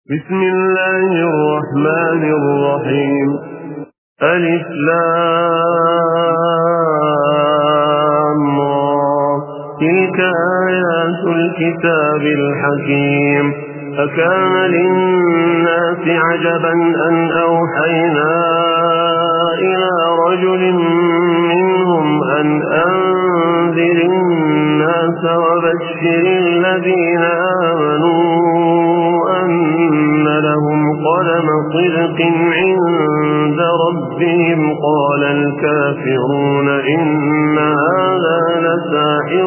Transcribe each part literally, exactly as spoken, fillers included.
بسم الله الرحمن الرحيم. ألف لام را. تلك آيات الكتاب الحكيم. أكان للناس عجبا أن أوحينا إلى رجل منهم أن أنذر الناس وبشر الذين آمنوا أن لهم قدم صدق عند ربهم. قال الكافرون إن هذا لساحر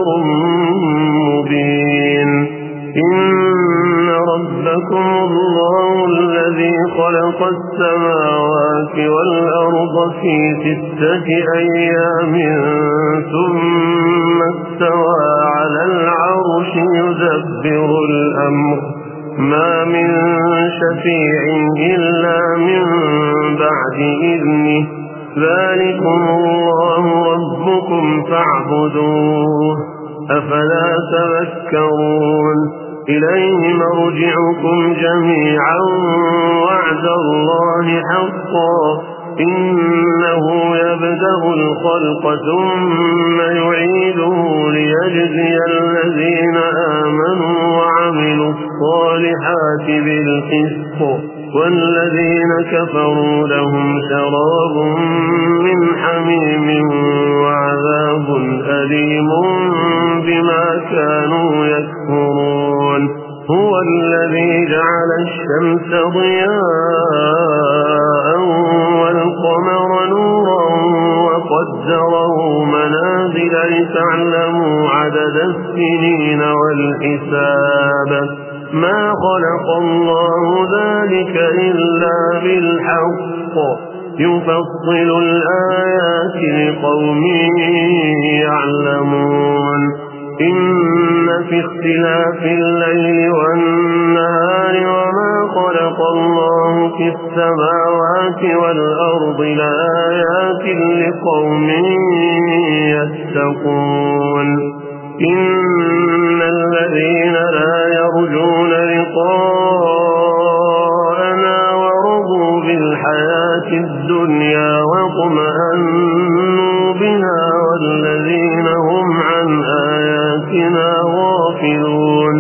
مبين. إن ربكم الله الذي خلق السماوات والأرض في ستة أيام ثم استوى على العرش يدبر الأمر ما من شفيع إلا من بعد إذنه. ذلكم الله ربكم فاعبدوه أفلا تذكرون. إليه مرجعكم جميعا وعد الله حقا إنه يبدأ الخلق ثم يعيده ليجزي الذين آمنوا وعملوا الصالحات بالقسط والذين كفروا لهم شراب من حميم وعذاب أليم بما كانوا يكفرون. هو الذي جعل الشمس ضياء والقمر نورا وقدره منازل لتعلموا عدد السنين والحساب. ما خلق الله ذلك إلا بالحق يفصل الآيات لقوم يعلمون. إن في اختلاف الليل والنهار وما خلق الله في السماوات والأرض لآيات لقوم يتقون. إن الذين لا يرجون لقاءنا ورضوا بالحياة الدنيا واطمأنوا بها والذين هم عن آياتنا غافلون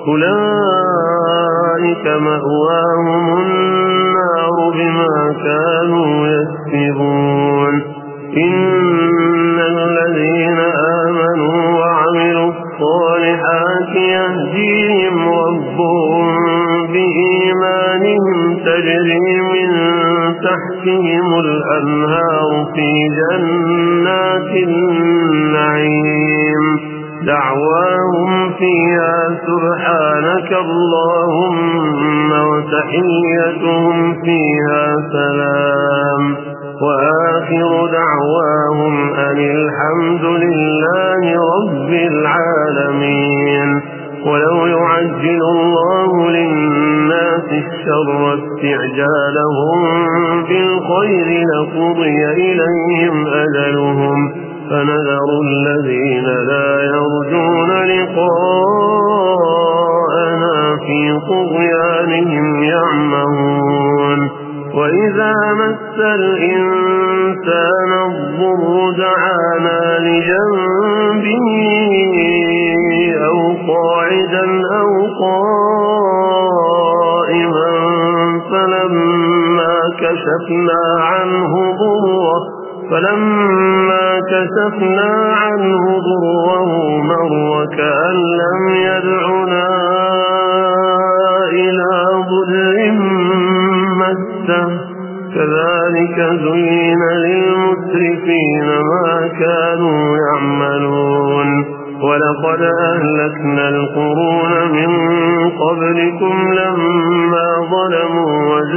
أولئك مأواهم النار بما كانوا يكسبون. إن الذين آمنوا وعملوا الصالحات يهديهم ربهم بإيمانهم تجري من تحتهم الأنهار في جنات النعيم. دعواهم فيها سبحانك اللهم وتحيتهم فيها سلام وآخر دعواهم أن الحمد لله رب العالمين. ولو يعجل الله للناس الشر استعجالهم بالخير لقضي إليهم أجلهم فنذر الذين لا يرجون لقاءنا في طغيانهم يعمهون. وإذا مس الإنسان الضر دعانا لجنبه أو قاعدا أو قائما فلما كشفنا عنه ضره فلما كشفنا عنه ضره مر كأن لم يدعنا إلى ضر مسه. كذلك زين للمسرفين ما كانوا يعملون. ولقد أهلكنا القرون من قبلكم لما ظلموا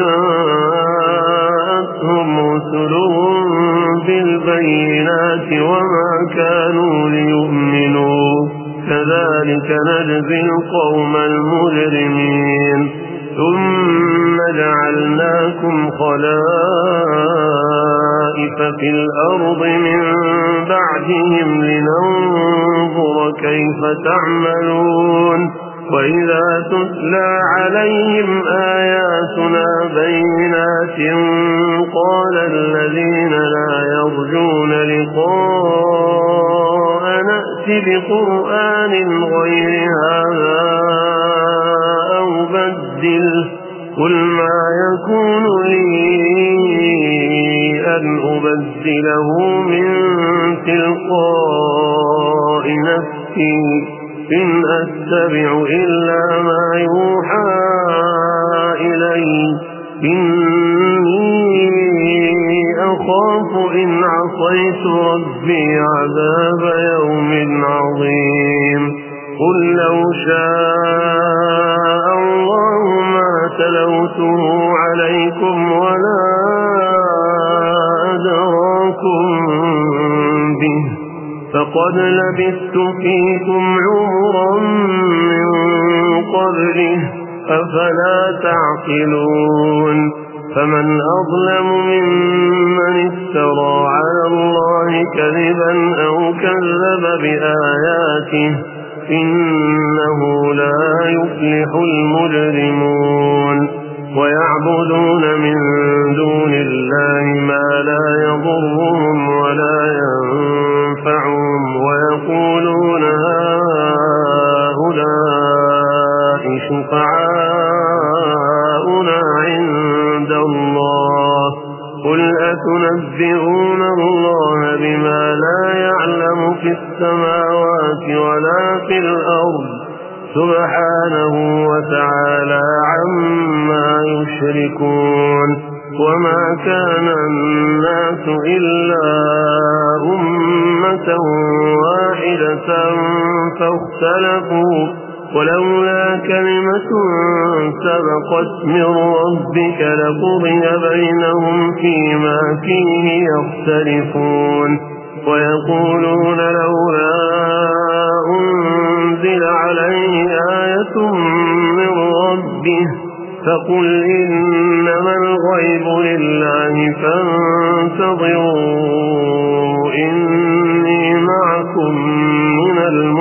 وجاءتهم رسلهم بالبينات وما كانوا ليؤمنوا. كذلك نجزي القوم المجرمين. ثم جعلناكم خلائف في الأرض من بعدهم لننظر كيف تعملون. وإذا تتلى عليهم آياتنا بينات قال الذين لا يرجون لقاء نأت بقرآن غير هذا أو بدل قل ما يكون لي أن أبدله من تلقاء نفسي إن أتبع إلا ما يوحى إلي إني أخاف إن عصيت ربي عذاب يوم عظيم قل لو شاء الله ما تلوته عليكم ولا أدراكم به فقد لبثت فيكم عمرا من قبله أفلا تعقلون فمن أظلم ممن افترى على الله كذبا أو كذب بآياته إنه لا يفلح المجرمون ويعبدون من دون الله ما لا يضرهم ولا ينفعهم ويقولون هؤلاء شفعاؤنا عند الله قل أتنبئون الله بما لا يعلم في السماوات ولا في الأرض سبحانه وتعالى عما يشركون وما كان الناس إلا أمة واحدة فاختلفوا ولولا كلمة سبقت من ربك لقضي بينهم فيما فيه يختلفون ويقولون لولا أنزل عليه آية من ربه فقل إنما الغيب لله فانتظروا إني معكم من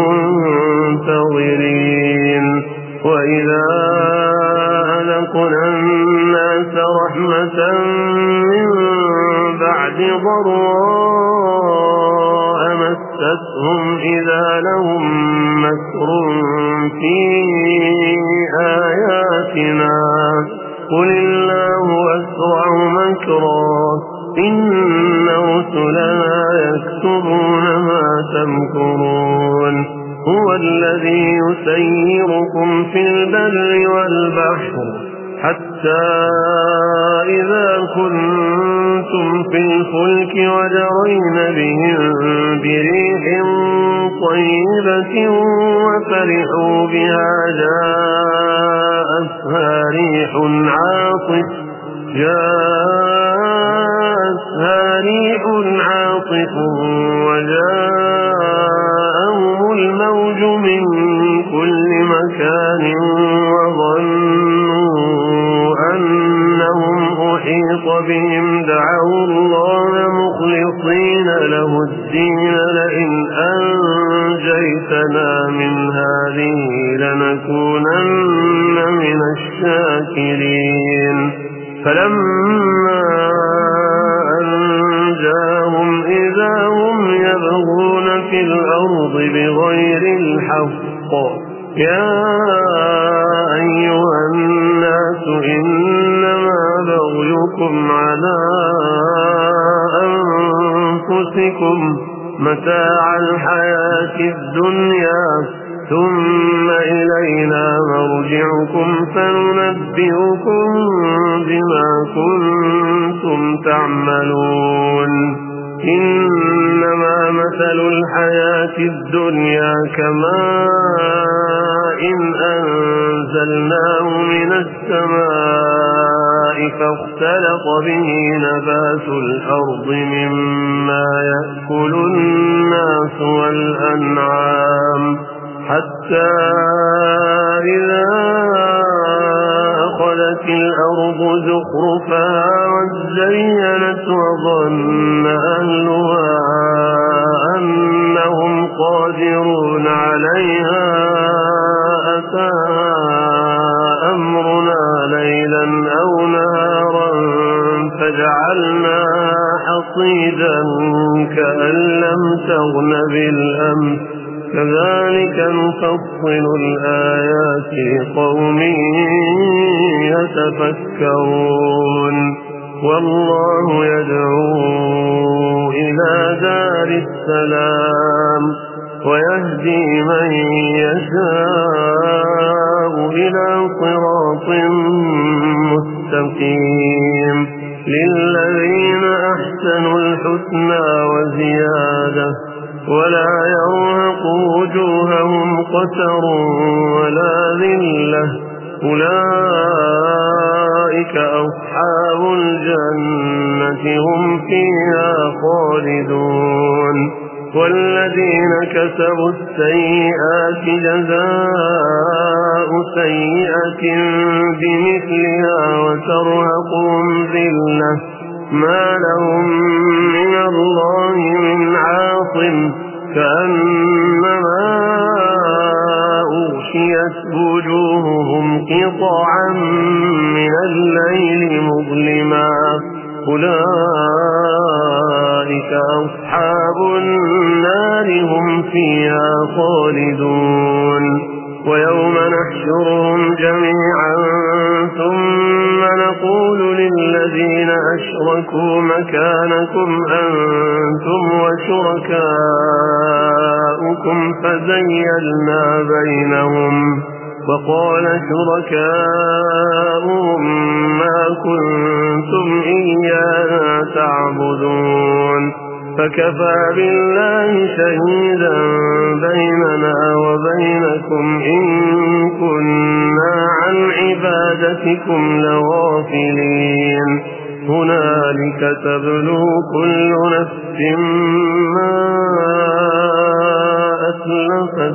المنتظرين وإذا أذقنا الناس رحمة من بعد ضراء مستهم إذا لهم مكر في آياتنا قل الله أسرع مكرا إن رسلنا يكتبون ما تمكرون هو الذي يسيركم في البر والبحر حتى إذا كنتم في الفلك وجرين بهم بريح طيبة وفرحوا بها جاءتها ريح عاصف جاءتها ريح عاصف وجاءهم الموج من كل مكان وظنوا أنهم أحيط بهم دعوا الله مخلصين له الدين لئن أنجيتنا من هذه لنكونن من الشاكرين فلما أنجاهم إذا هم يبغون في الأرض بغير الحق يا أيها الناس إنما بغيكم على أنفسكم متاع الحياة الدنيا ثم إلينا مرجعكم فننبئكم بما كنتم تعملون إنما مثل الحياة الدنيا كماء أنزلناه من السماء فاختلط به نبات الأرض مما يأكل الناس والأنعام حتى إذا أخذت الأرض زخرفها وزينت وظن أهلها أنهم قادرون عليها أتاها ليلا أو نهارا فجعلناها حصيدا كأن لم تغن بالأمس كذلك نفصل الآيات لقوم يتفكرون والله يدعو إلى دار السلام ويهدي من يشاء إلى صراط مستقيم للذين أحسنوا الحسنى وزيادة ولا يرهق وجوههم قتر ولا ذلة أولئك أصحاب الجنة هم فيها خالدون والذين كسبوا السيئات جزاء سيئة بمثلها وترهقهم ذلة ما لهم من الله من عاصم كأنما أغشيت وجوههم قطعا من الليل مظلما أولئك أصحاب النار هم فيها خالدون ويوم نحشرهم جميعا ثم نقول للذين أشركوا مكانكم أنتم وشركاؤكم فزيلنا بينهم وقال شركاؤهم ما كنتم إيانا تعبدون فكفى بالله شهيدا بيننا وبينكم إن كنا عن عبادتكم لغافلين هنالك تبلو كل نفس ما أسلفت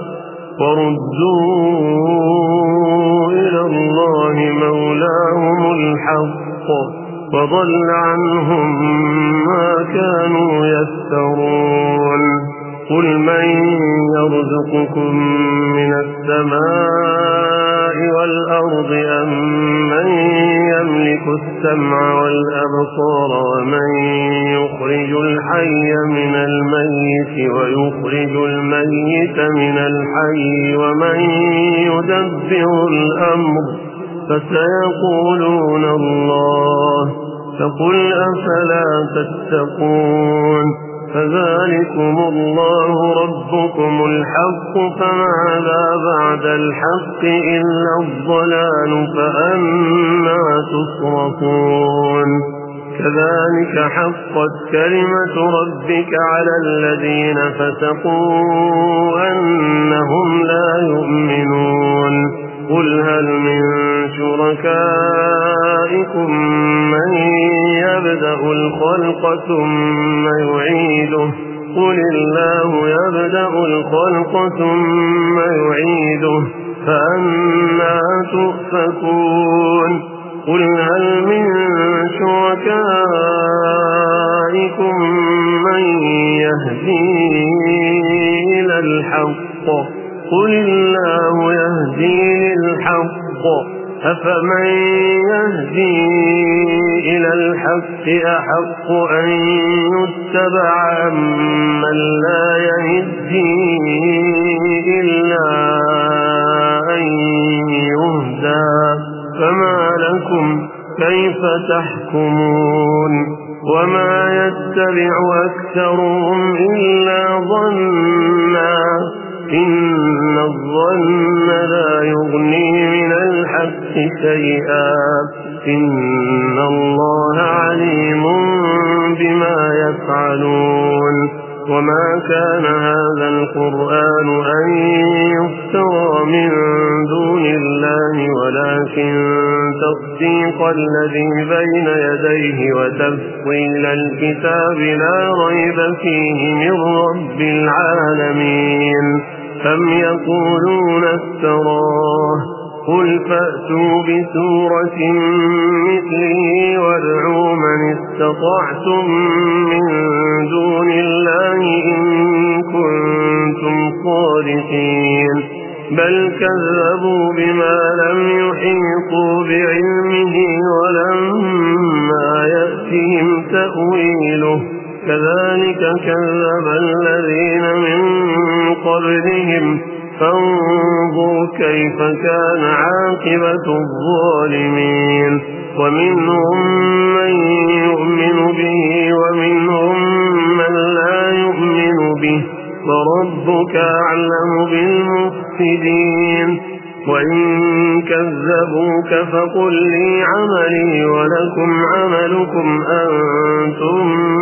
وردوا إلى الله مولاهم الحق وضل عنهم ما كانوا يفترون قل من يرزقكم من السماء والأرض أم من يملك السمع والأبصار ومن يخرج الحي من الميت ويخرج الميت من الحي ومن يدبر الأمر فسيقولون الله فقل أفلا تتقون فذلكم الله ربكم الحق فماذا بعد الحق إلا الضلال فأنا تصرفون كذلك حقت كلمة ربك على الذين فسقوا أنهم لا يؤمنون قل هل من شركائكم من يبدأ الخلق ثم يعيده قل الله يبدأ الخلق ثم يعيده فأنا تؤفكون قل هل من شركائكم من يهدي إلى الحق قل الله يهدي للحق أفمن يهدي إلى الحق أحق أن يتبع أمن لا يهدي إلا أن يهدى فما لكم كيف تحكمون وما يتبع أكثرهم إلا ظنا إن الظن لا يغني من الحق شيئا إن الله عليم بما يفعلون وما كان هذا القرآن أن يفترى من دون الله ولكن تصديق الذي بين يديه وتفصيل الكتاب لا ريب فيه من رب العالمين أم يقولون افتراه قل فأتوا بسورة مثله وادعوا من استطعتم من دون الله إن كنتم صادقين بل كذبوا بما لم يحيطوا بعلمه كذلك كذب الذين من قبلهم فانظر كيف كان عاقبة الظالمين ومنهم من يؤمن به ومنهم من لا يؤمن به وربك أعلم بالمفسدين وإن كذبوك فقل لي عملي ولكم عملكم أنتم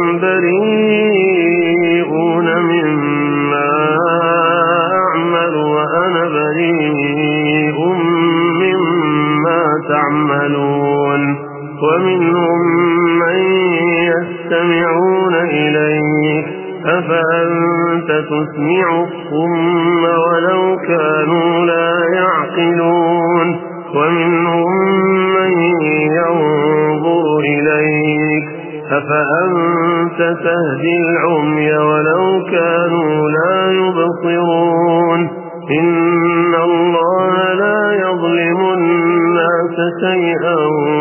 بريئون مما أعمل وأنا بريء مما تعملون ومنهم من يستمعون إليك أفأنت تسمع الصم ولو كانوا لا يعقلون ومنهم من ينظر إليك أفأنت تهدي العمي ولو كانوا لا يبصرون إن الله لا يظلم الناس شيئا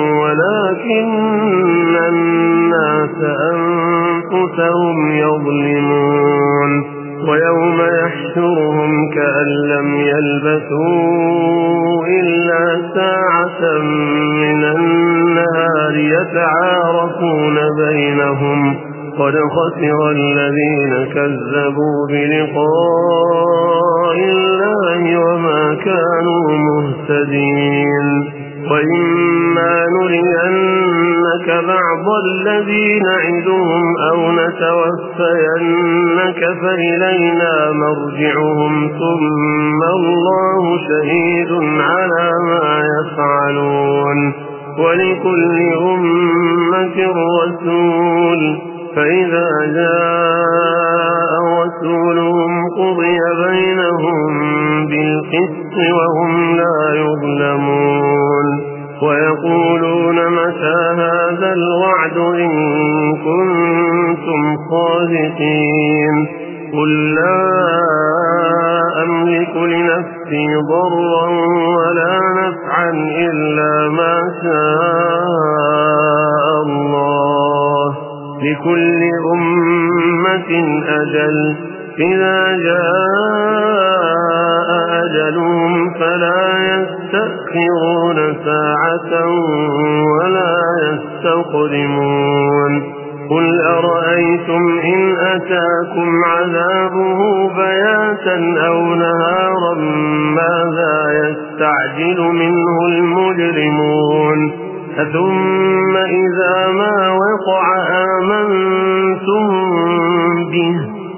ولكن الناس أنفسهم يظلمون ويوم يحشرهم كأن لم يلبثوا إلا ساعة من النهار يتعارفون بينهم قد خسر الذين كذبوا بلقاء الله وما كانوا مهتدين وإما نرينك بعض الذي نعدهم أو نتوفينك فإلينا مرجعهم ثم الله شهيد على ما يفعلون ولكل أمة رسول فإذا جاء رسولهم قضي بينهم بالقسط وهم لا يظلمون ويقولون متى هذا الوعد إن كنتم صادقين قل لا أملك لنفسي ضرا ولا نفعا إلا ما شاء الله لكل أمة أجل إذا جاء أجلهم فلا يستأخرون ساعة ولا يستقدمون قل أرأيتم إن أتاكم عذابه بياتا أو نهارا ماذا يستعجل منه المجرمون ثم إذا ما وقع آمنتم به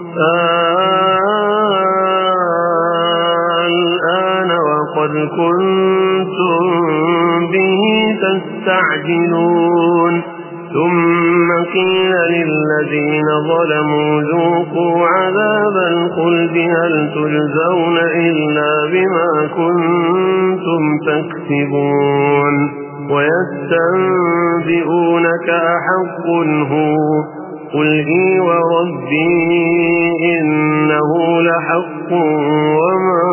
الآن وقد كنتم به تستعجلون ثم قيل للذين ظلموا ذوقوا عذاب الخلد هل تجزون إلا بما كنتم تكسبون ويستنبئونك أحق هو قل إي وربي إنه لحق وما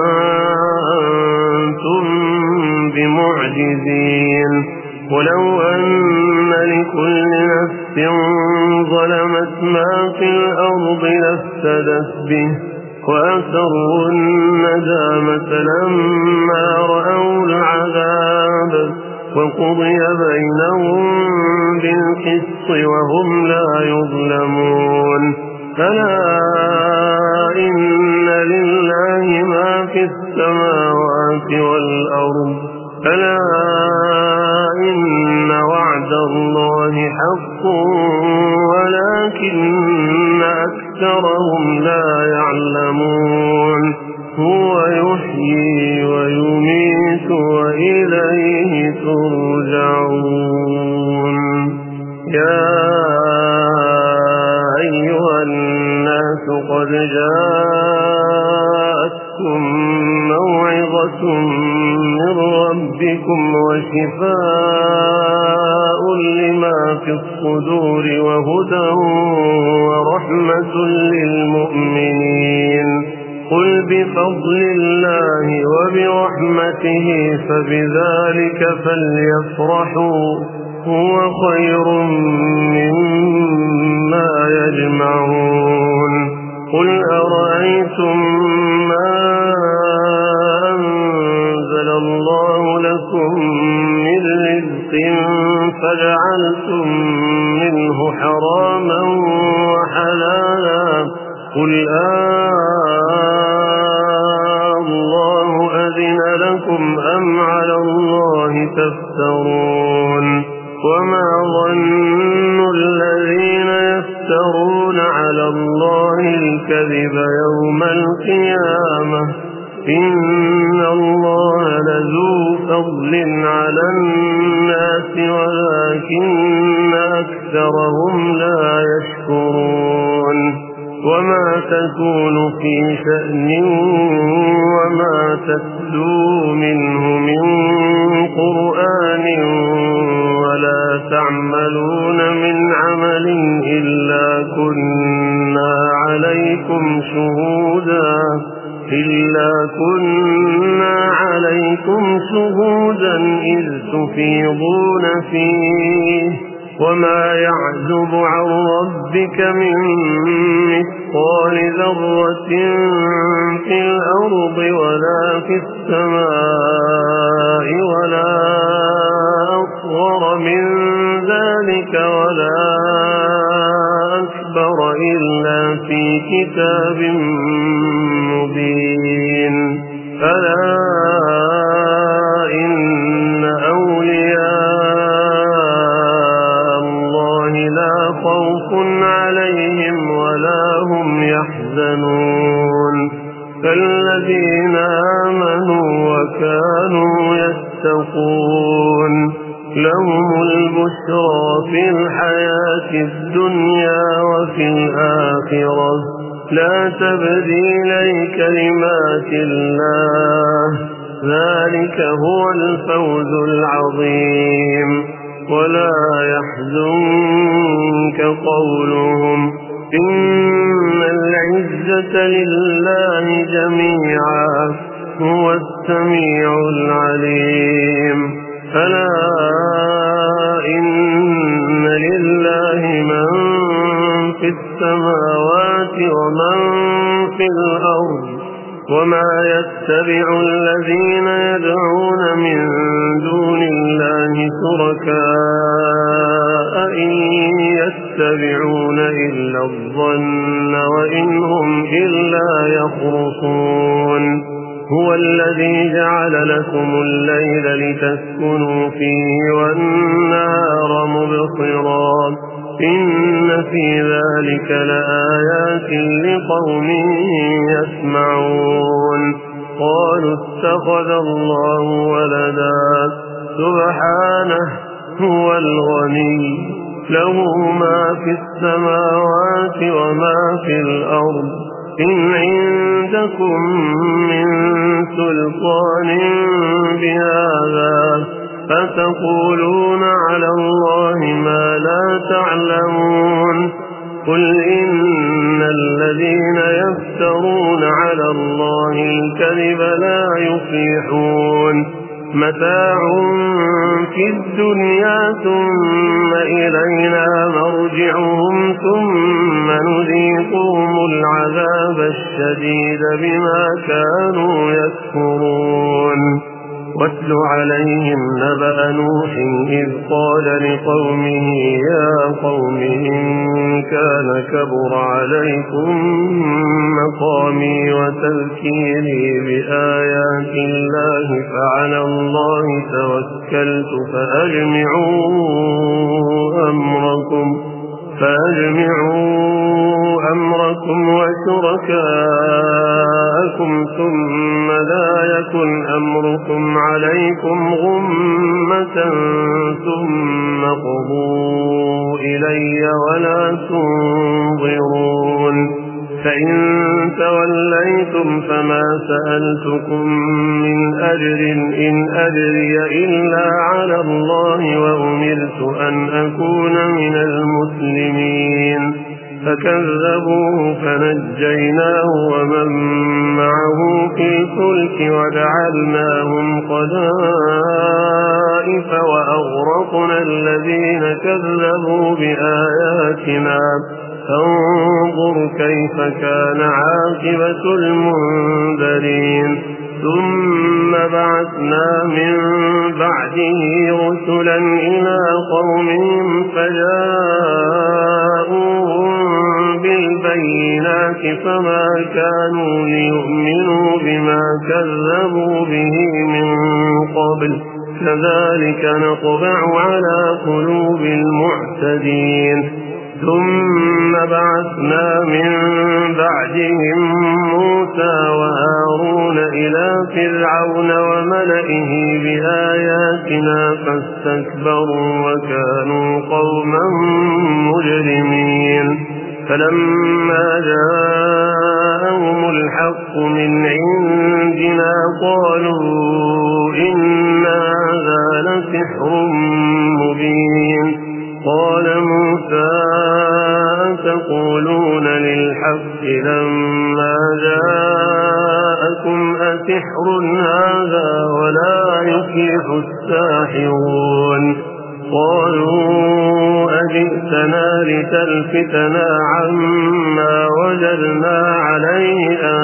أنتم بمعجزين ولو أن لكل نفس ظلمت ما في الأرض لافتدت به وأسروا الندامة لما رأوا العذاب وقضي بينهم بالقسط وهم لا يظلمون ألا إن لله ما في السماوات والأرض ألا إن وعد الله حق ولكن أكثرهم لا يعلمون هو يحيي ويميت وإليه ترجعون يا أيها الناس قد جاءتكم موعظة من ربكم وشفاء لما في الصدور وهدى ورحمة للمؤمنين قل بفضل الله وبرحمته فبذلك فليفرحوا هو خير مما يجمعون قل أرأيتم ما أنزل الله لكم من رزق فجعلتم منه حراما وحلالا قل آه الله أذن لكم أم على الله تفترون وما ظن الذين يفترون على الله الكذب يوم القيامة إن الله لذو فضل على الناس ولكن أكثرهم لا يشكرون وما تكون في شأن وما تتلو منه من قرآن ولا تعملون من عمل إلا كنا عليكم شهودا إلا كنا عليكم شهودا إذ تفيضون فيه وما يعزب عن ربك من مثقال ذرة في الأرض ولا في السماء ولا أصغر من ذلك ولا أكبر إلا في كتاب مبين ألا إن أولياء الله لا خوف عليهم ولا هم يحزنون فالذين آمنوا وكانوا يتقون لهم البشرى في الحياة الدنيا وفي الآخرة لا تبديل لكلمات الله ذلك هو الفوز العظيم ولا يحزنك قولهم إن العزة لله جميعا هو السميع العليم ألا إن لله من في السماوات ومن في الأرض وما يتبع الذين يدعون من دون الله شركاء إن يتبعون إلا الظن وإن هم إلا يخرصون هو الذي جعل لكم الليل لتسكنوا فيه والنهار مبصرا إن في ذلك لآيات لقوم يسمعون قالوا اتخذ الله ولدا سبحانه هو الغني له ما في السماوات وما في الأرض إن عندكم من سلطان بهذا فتقولون على الله ما لا تعلمون قل إن الذين يفترون على الله الكذب لا يفلحون متاع في الدنيا ثم إلينا مرجعهم ثم نذيقهم العذاب الشديد بما كانوا يكفرون واتل عليهم نبأ نوح إذ قال لقومه يا قوم إن كان كبر عليكم مقامي وتذكيري بآيات الله فعلى الله توكلت فأجمعوا أمركم فأجمعوا أمركم وشركاءكم ثم لا يكن أمركم عليكم غمة ثم قضوا إلي ولا تنظرون فإن توليتم فما سألتكم من أجر إن أجري إلا على الله وأمرت أن أكون من المسلمين فكذبوه فنجيناه ومن معه في الفلك وجعلناهم خلائف الطوائف وأغرقنا الذين كذبوا بآياتنا فانظر كيف كان عاقبة المنذرين ثم بعثنا من بعده رسلا إلى قومهم فجاءوهم بالبينات فما كانوا ليؤمنوا بما كذبوا به من قبل كذلك نطبع على قلوب المعتدين ثم بعثنا من بعدهم موسى وهارون إلى فرعون وملئه بآياتنا فاستكبروا وكانوا قوما مجرمين فلما جاءهم الحق من عندنا قالوا إن هذا لسحر مبين قال موسى تقولون للحق لما جاءكم أسحر هذا ولا يفلح الساحرون قالوا أجئتنا لتلفتنا عما وجدنا عليه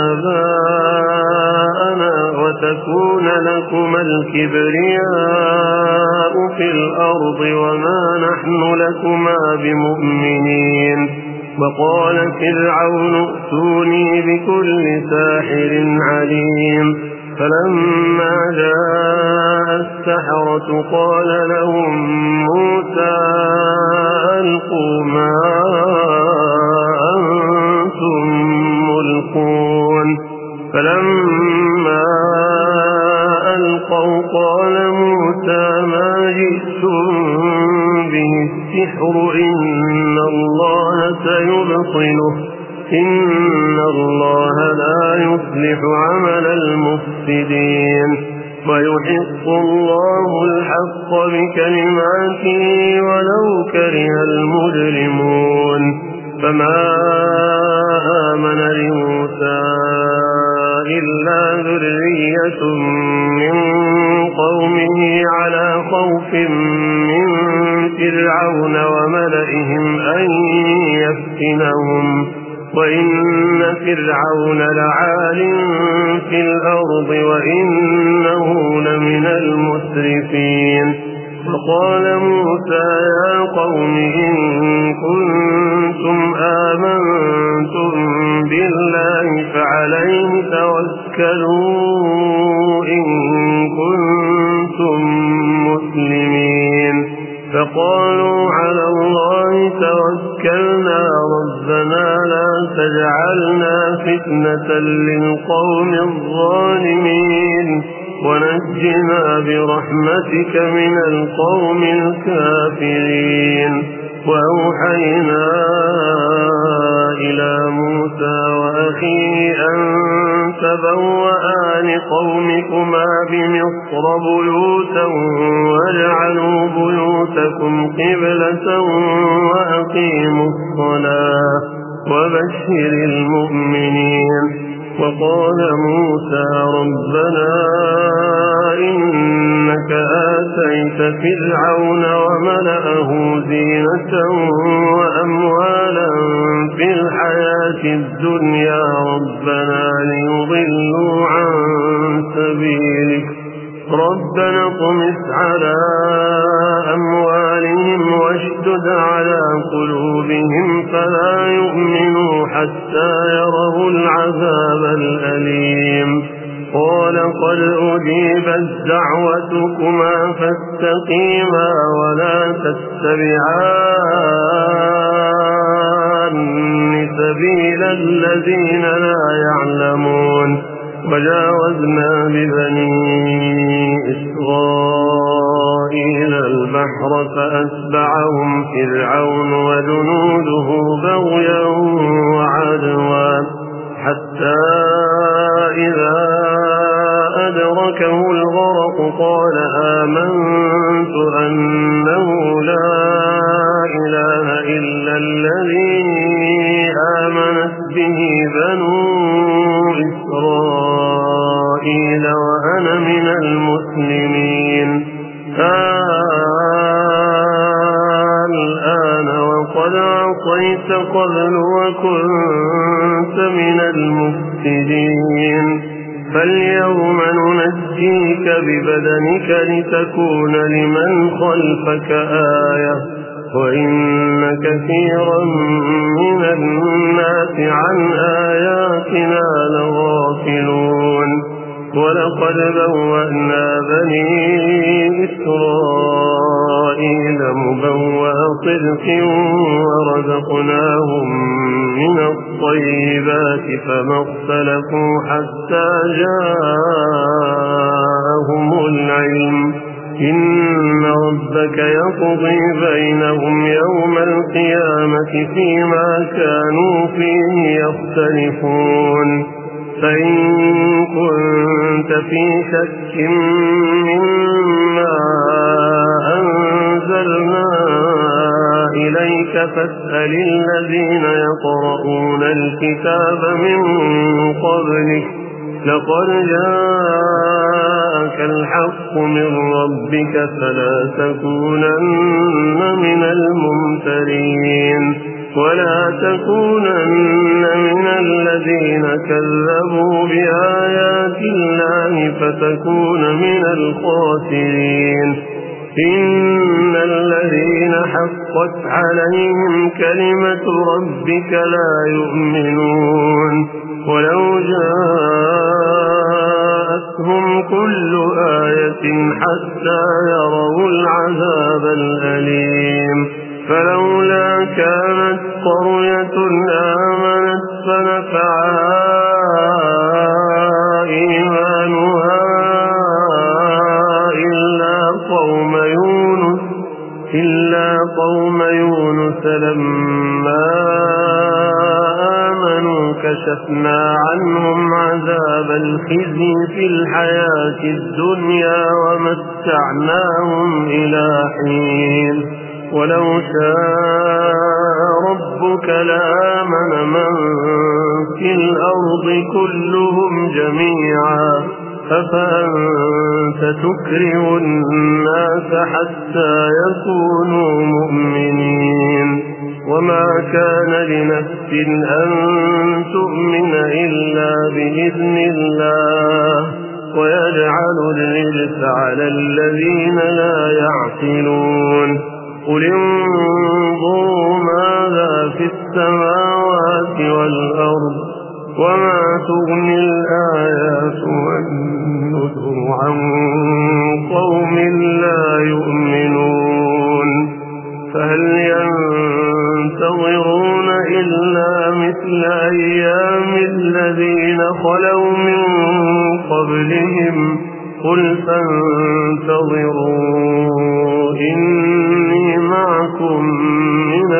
آباءنا وتكون لكما الكبرياء في الأرض وما نحن لكما بمؤمنين وقال فرعون ائتوني بكل ساحر عليم فلما جاء السحرة قال لهم موسى ألقوا ما أنتم ملقون فلما ألقوا قال موسى ما جئتم به السحر إن الله سيبطله إن الله لا يصلح عمل المفسدين ويحق الله الحق بكلماته ولو كره المجرمون فما آمن لموسى إلا ذرية من قومه على خوف من فرعون وملئهم أن يفتنهم وإن فرعون لعال في الأرض وإنه لمن المسرفين فقال موسى يا قوم إن كنتم آمنتم بالله فعليه توكلوا إن كنتم مسلمين فقالوا على الله توكلنا ربنا لا تجعلنا فتنة للقوم الظالمين ونجنا برحمتك من القوم الكافرين وأوحينا إلى موسى وأخيه أن تبوأ لقومكما بمصر بيوتا واجعلوا بيوتكم قبلة وأقيموا الصلاة وبشر المؤمنين وقال موسى ربنا إنك آتيت فرعون وملأه زينة وأموالا في الحياة الدنيا ربنا ليضلوا عن سبيلك ربنا اطمس على أموالهم واشدد على قلوبهم فلا يؤمنوا حتى يروا العذاب الأليم قال قد أجيبت دعوتكما فاستقيما ولا تتبعان سبيل الذين لا يعلمون وجاوزنا ببني إسرائيل البحر فأتبعهم فرعون وجنوده بغيا وعدوا حتى إذا أدركه الغرق قال آمنت أنه لا إله إلا الذي آمنت به بنو إسرائيل وأنا من المسلمين عصيت قبل وكنت من المفسدين فاليوم ننجيك ببدنك لتكون لمن خلفك آية وإن كثيرا من الناس عن آياتنا لغافلون ولقد بوأنا بني إسرائيل مبوأ صدق ورزقناهم من الطيبات فما اختلفوا حتى جاءهم العلم إن ربك يقضي بينهم يوم القيامة فيما كانوا فيه يختلفون فإن كنت في شك مما أنزلنا إليك فاسأل الذين يقرؤون الكتاب من قبلك لقد جاءك الحق من ربك فلا تكونن من الممترين ولا تكونن من الذين كذبوا بآيات الله فتكون من الخاسرين إن الذين حقت عليهم كلمة ربك لا يؤمنون ولو جاءتهم كل آية حتى يروا العذاب الأليم فلولا كانت قرية آمنت فنفعها إيمانها إلا قوم يونس إلا قوم يونس لما آمنوا كشفنا عنهم عذاب الخزي في الحياة الدنيا ومتعناهم إلى حين ولو شاء ربك لآمن من في الأرض كلهم جميعا أفأنت تكره الناس حتى يكونوا مؤمنين وما كان لنفس أن تؤمن إلا بإذن الله ويجعل الرجس على الذين لا يعقلون قل انظروا ماذا في السماوات والأرض وما تغني الآيات والنذر عن قوم لا يؤمنون فهل ينتظرون إلا مثل أيام الذين خلوا من قبلهم قل فانتظروا إني معكم من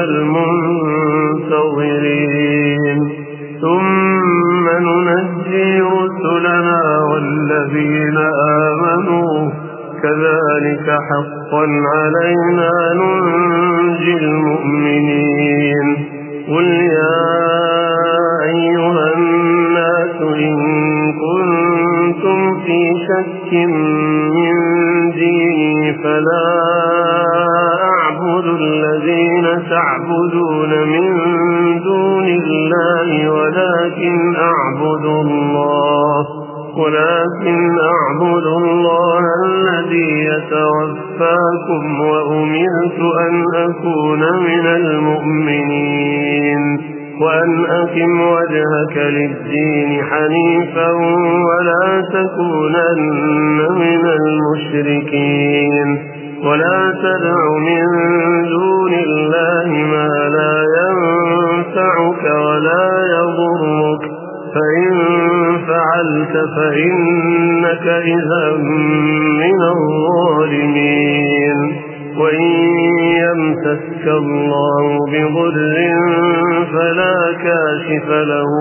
المنتظرين ثم ننجي رسلنا والذين آمنوا كذلك حقا علينا ننجي المؤمنين قل يا أيها الناس إن كنتم في شك من ديني فلا أعبد الذين تعبدون من دون الله ولكن أعبد الله ولكن أعبد الله الذي يتوفاكم وأمرت أن أكون من المؤمنين وأن أقم وجهك للدين حنيفا ولا تكونن من المشركين ولا تدع من دون الله ما لا ينفعك ولا يضرك فإن فعلت فإنك إذا من الظالمين وإن يمسسك الله بضر فلا كاشف له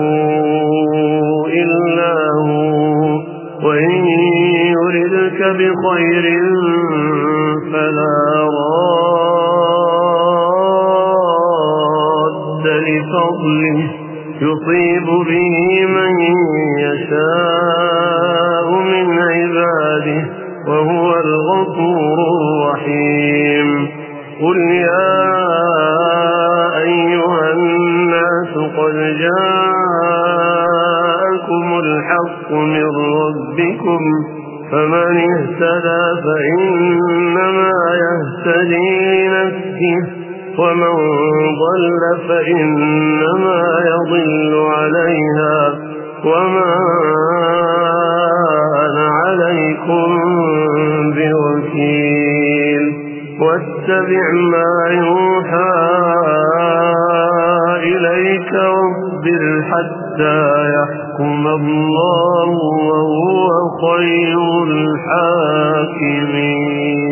إلا هو وإن يردك بخير فلا راد لفضله يصيب به من يشاء من عباده وهو الغفور الرحيم قل يا أيها قد جاءكم الحق من ربكم فمن اهتدى فإنما يهتدي لنفسه ومن ضل فإنما يضل عليها وما أنا عليكم بوكيل واتبع ما يوحى إليك واصبر حتى يحكم الله وهو خير الحاكمين.